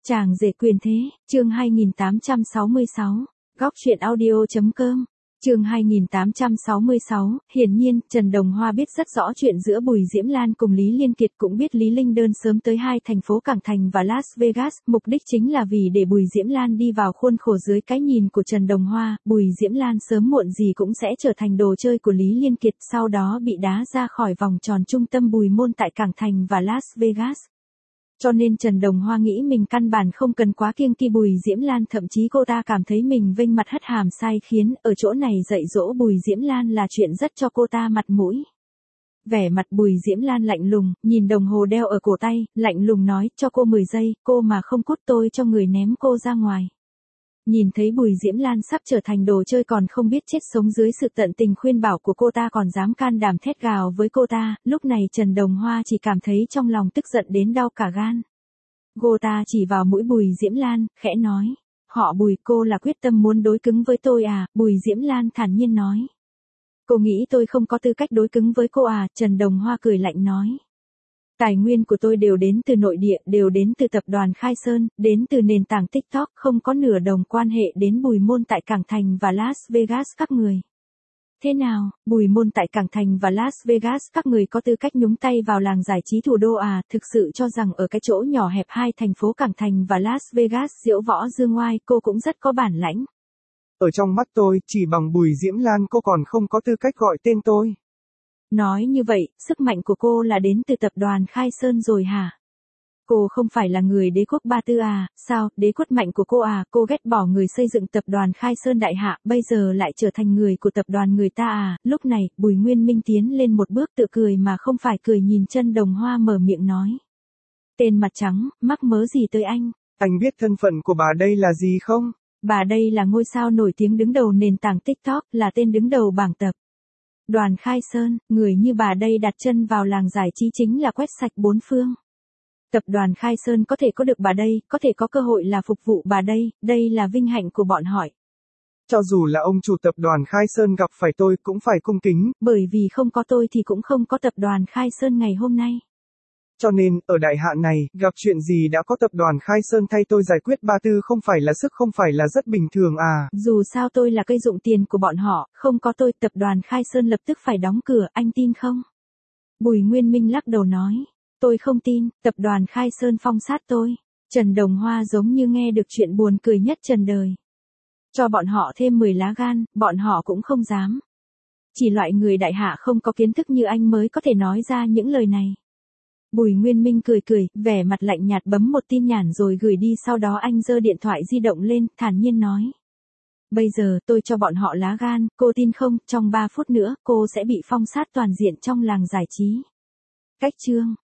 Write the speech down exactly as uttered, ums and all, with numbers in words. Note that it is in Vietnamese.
Chàng rể quyền thế, chương hai nghìn tám trăm sáu mươi sáu, góc truyện audio.com, chương hai nghìn tám trăm sáu mươi sáu, hiển nhiên, Trần Đồng Hoa biết rất rõ chuyện giữa Bùi Diễm Lan cùng Lý Liên Kiệt, cũng biết Lý Linh Đơn sớm tới hai thành phố Cảng Thành và Las Vegas, mục đích chính là vì để Bùi Diễm Lan đi vào khuôn khổ dưới cái nhìn của Trần Đồng Hoa, Bùi Diễm Lan sớm muộn gì cũng sẽ trở thành đồ chơi của Lý Liên Kiệt, sau đó bị đá ra khỏi vòng tròn trung tâm Bùi môn tại Cảng Thành và Las Vegas. Cho nên Trần Đồng Hoa nghĩ mình căn bản không cần quá kiêng kỵ Bùi Diễm Lan, thậm chí cô ta cảm thấy mình vênh mặt hất hàm sai khiến, ở chỗ này dạy dỗ Bùi Diễm Lan là chuyện rất cho cô ta mặt mũi. Vẻ mặt Bùi Diễm Lan lạnh lùng, nhìn đồng hồ đeo ở cổ tay, lạnh lùng nói, cho cô mười giây, cô mà không cút tôi cho người ném cô ra ngoài. Nhìn thấy Bùi Diễm Lan sắp trở thành đồ chơi còn không biết chết sống dưới sự tận tình khuyên bảo của cô ta còn dám can đảm thét gào với cô ta, lúc này Trần Đồng Hoa chỉ cảm thấy trong lòng tức giận đến đau cả gan. Cô ta chỉ vào mũi Bùi Diễm Lan, khẽ nói, họ Bùi, cô là quyết tâm muốn đối cứng với tôi à? Bùi Diễm Lan thản nhiên nói. Cô nghĩ tôi không có tư cách đối cứng với cô à? Trần Đồng Hoa cười lạnh nói. Tài nguyên của tôi đều đến từ nội địa, đều đến từ tập đoàn Khai Sơn, đến từ nền tảng TikTok, không có nửa đồng quan hệ đến Bùi môn tại Cảng Thành và Las Vegas các người. Thế nào, Bùi môn tại Cảng Thành và Las Vegas các người có tư cách nhúng tay vào làng giải trí thủ đô à? Thực sự cho rằng ở cái chỗ nhỏ hẹp hai thành phố Cảng Thành và Las Vegas diễu võ dương ngoai cô cũng rất có bản lãnh. Ở trong mắt tôi, chỉ bằng Bùi Diễm Lan cô còn không có tư cách gọi tên tôi. Nói như vậy, sức mạnh của cô là đến từ tập đoàn Khai Sơn rồi hả? Cô không phải là người đế quốc Ba Tư à? Sao, đế quốc mạnh của cô à? Cô ghét bỏ người xây dựng tập đoàn Khai Sơn đại hạ, bây giờ lại trở thành người của tập đoàn người ta à? Lúc này, Bùi Nguyên Minh tiến lên một bước tự cười mà không phải cười nhìn Trần Đồng Hoa mở miệng nói. Tên mặt trắng, mắc mớ gì tới anh? Anh biết thân phận của bà đây là gì không? Bà đây là ngôi sao nổi tiếng đứng đầu nền tảng TikTok, là tên đứng đầu bảng tập đoàn Khai Sơn, người như bà đây đặt chân vào làng giải trí chính là quét sạch bốn phương. Tập đoàn Khai Sơn có thể có được bà đây, có thể có cơ hội là phục vụ bà đây, đây là vinh hạnh của bọn họ. Cho dù là ông chủ tập đoàn Khai Sơn gặp phải tôi cũng phải cung kính. Bởi vì không có tôi thì cũng không có tập đoàn Khai Sơn ngày hôm nay. Cho nên, ở đại hạ này, gặp chuyện gì đã có tập đoàn Khai Sơn thay tôi giải quyết Ba Tư không phải là sức không phải là rất bình thường à. Dù sao tôi là cây dụng tiền của bọn họ, không có tôi tập đoàn Khai Sơn lập tức phải đóng cửa, anh tin không? Bùi Nguyên Minh lắc đầu nói. Tôi không tin, tập đoàn Khai Sơn phong sát tôi. Trần Đồng Hoa giống như nghe được chuyện buồn cười nhất trần đời. Cho bọn họ thêm mười lá gan, bọn họ cũng không dám. Chỉ loại người đại hạ không có kiến thức như anh mới có thể nói ra những lời này. Bùi Nguyên Minh cười cười, vẻ mặt lạnh nhạt bấm một tin nhắn rồi gửi đi, sau đó anh giơ điện thoại di động lên, thản nhiên nói. Bây giờ tôi cho bọn họ lá gan, cô tin không, trong ba phút nữa cô sẽ bị phong sát toàn diện trong làng giải trí. Cách chương